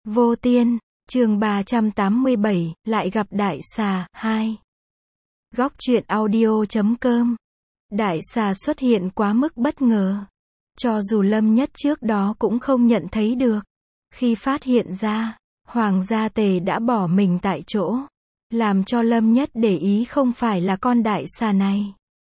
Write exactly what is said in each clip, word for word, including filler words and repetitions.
Vô Tiên, chương ba trăm tám mươi bảy, lại gặp đại xà, hai. Góc truyện audio chấm com. Đại xà xuất hiện quá mức bất ngờ. Cho dù Lâm Nhất trước đó cũng không nhận thấy được. Khi phát hiện ra, Hoàng gia Tề đã bỏ mình tại chỗ. Làm cho Lâm Nhất để ý không phải là con đại xà này,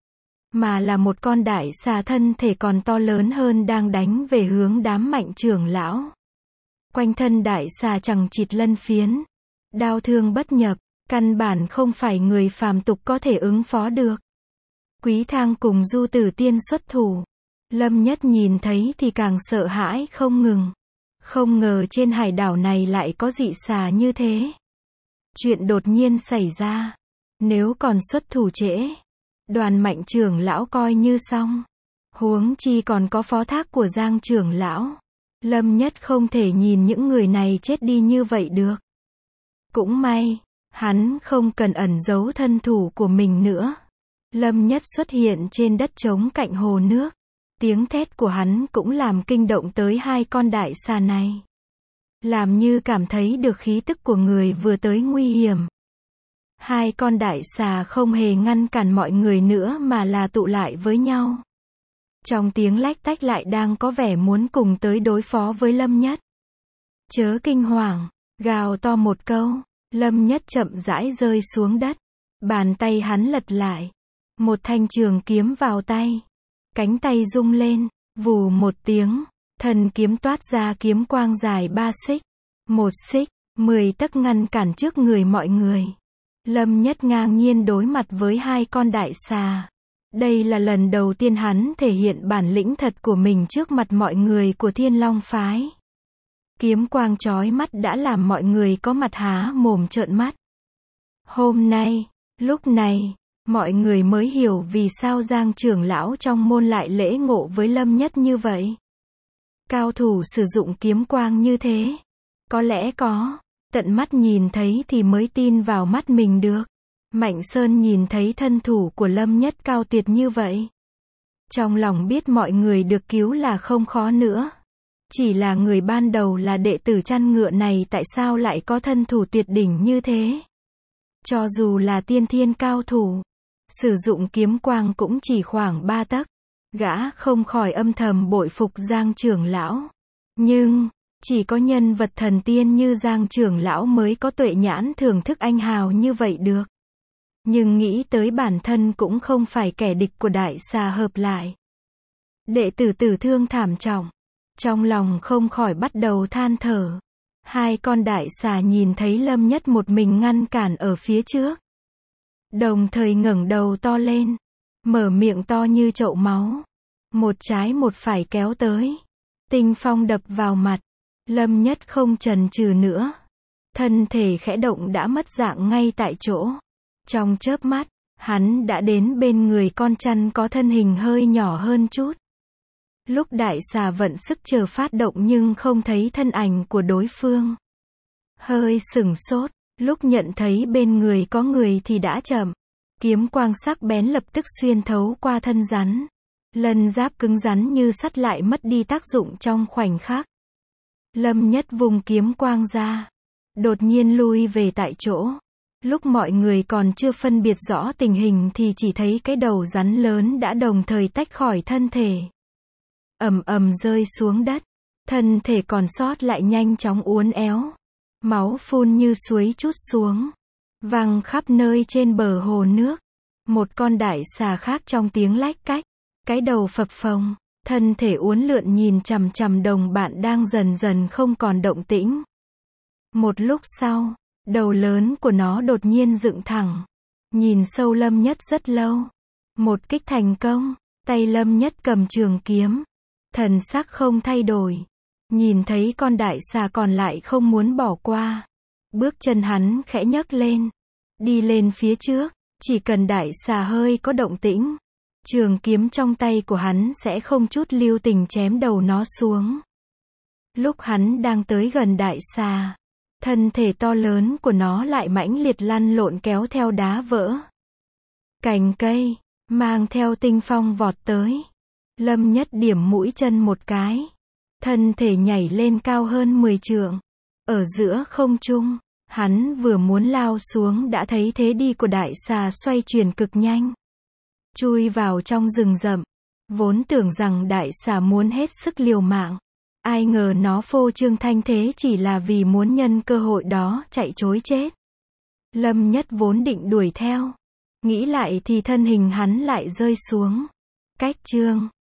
mà là một con đại xà thân thể còn to lớn hơn đang đánh về hướng đám Mạnh trưởng lão. Quanh thân đại xà chằng chịt lân phiến, đao thương bất nhập, căn bản không phải người phàm tục có thể ứng phó được. Quý Thang cùng Du Tử Tiên xuất thủ. Lâm Nhất nhìn thấy thì càng sợ hãi không ngừng. Không ngờ trên hải đảo này lại có dị xà như thế. Chuyện đột nhiên xảy ra. Nếu còn xuất thủ trễ, đoàn Mạnh trưởng lão coi như xong. Huống chi còn có phó thác của Giang trưởng lão. Lâm Nhất không thể nhìn những người này chết đi như vậy được. Cũng may, hắn không cần ẩn giấu thân thủ của mình nữa. Lâm Nhất xuất hiện trên đất trống cạnh hồ nước. Tiếng thét của hắn cũng làm kinh động tới hai con đại xà này. Làm như cảm thấy được khí tức của người vừa tới nguy hiểm. Hai con đại xà không hề ngăn cản mọi người nữa mà là tụ lại với nhau. Trong tiếng lách tách lại đang có vẻ muốn cùng tới đối phó với Lâm Nhất. Chớ kinh hoàng, gào to một câu, Lâm Nhất chậm rãi rơi xuống đất. Bàn tay hắn lật lại. Một thanh trường kiếm vào tay. Cánh tay rung lên, vù một tiếng, thần kiếm toát ra kiếm quang dài ba xích. Một xích, mười tấc ngăn cản trước người mọi người. Lâm Nhất ngang nhiên đối mặt với hai con đại xà. Đây là lần đầu tiên hắn thể hiện bản lĩnh thật của mình trước mặt mọi người của Thiên Long phái. Kiếm quang chói mắt đã làm mọi người có mặt há mồm trợn mắt. Hôm nay, lúc này, mọi người mới hiểu vì sao Giang trưởng lão trong môn lại lễ ngộ với Lâm Nhất như vậy. Cao thủ sử dụng kiếm quang như thế. Có lẽ có, tận mắt nhìn thấy thì mới tin vào mắt mình được. Mạnh Sơn nhìn thấy thân thủ của Lâm Nhất cao tuyệt như vậy. Trong lòng biết mọi người được cứu là không khó nữa. Chỉ là người ban đầu là đệ tử chăn ngựa này tại sao lại có thân thủ tuyệt đỉnh như thế. Cho dù là tiên thiên cao thủ, sử dụng kiếm quang cũng chỉ khoảng ba tấc. Gã không khỏi âm thầm bội phục Giang trưởng lão. Nhưng, chỉ có nhân vật thần tiên như Giang trưởng lão mới có tuệ nhãn thưởng thức anh hào như vậy được. Nhưng nghĩ tới bản thân cũng không phải kẻ địch của đại xà hợp lại. Đệ tử tử thương thảm trọng. Trong lòng không khỏi bắt đầu than thở. Hai con đại xà nhìn thấy Lâm Nhất một mình ngăn cản ở phía trước. Đồng thời ngẩng đầu to lên. Mở miệng to như chậu máu. Một trái một phải kéo tới. Tinh phong đập vào mặt. Lâm Nhất không chần chừ nữa. Thân thể khẽ động đã mất dạng ngay tại chỗ. Trong chớp mắt, hắn đã đến bên người con chăn có thân hình hơi nhỏ hơn chút. Lúc đại xà vận sức chờ phát động nhưng không thấy thân ảnh của đối phương. Hơi sửng sốt, lúc nhận thấy bên người có người thì đã chậm. Kiếm quang sắc bén lập tức xuyên thấu qua thân rắn. Lân giáp cứng rắn như sắt lại mất đi tác dụng trong khoảnh khắc. Lâm Nhất vùng kiếm quang ra. Đột nhiên lui về tại chỗ. Lúc mọi người còn chưa phân biệt rõ tình hình thì chỉ thấy cái đầu rắn lớn đã đồng thời tách khỏi thân thể. Ầm ầm rơi xuống đất. Thân thể còn sót lại nhanh chóng uốn éo. Máu phun như suối trút xuống. Văng khắp nơi trên bờ hồ nước. Một con đại xà khác trong tiếng lách cách. Cái đầu phập phồng. Thân thể uốn lượn nhìn chằm chằm đồng bạn đang dần dần không còn động tĩnh. Một lúc sau, đầu lớn của nó đột nhiên dựng thẳng. Nhìn sâu Lâm Nhất rất lâu. Một kích thành công. Tay Lâm Nhất cầm trường kiếm. Thần sắc không thay đổi. Nhìn thấy con đại xà còn lại không muốn bỏ qua. Bước chân hắn khẽ nhấc lên. Đi lên phía trước. Chỉ cần đại xà hơi có động tĩnh. Trường kiếm trong tay của hắn sẽ không chút lưu tình chém đầu nó xuống. Lúc hắn đang tới gần đại xà. Thân thể to lớn của nó lại mãnh liệt lăn lộn kéo theo đá vỡ. Cành cây, mang theo tinh phong vọt tới. Lâm Nhất điểm mũi chân một cái. Thân thể nhảy lên cao hơn mười trượng. Ở giữa không trung, hắn vừa muốn lao xuống đã thấy thế đi của đại xà xoay chuyển cực nhanh, chui vào trong rừng rậm. Vốn tưởng rằng đại xà muốn hết sức liều mạng, ai ngờ nó phô trương thanh thế chỉ là vì muốn nhân cơ hội đó chạy trối chết. Lâm Nhất vốn định đuổi theo, nghĩ lại thì thân hình hắn lại rơi xuống. Cách chương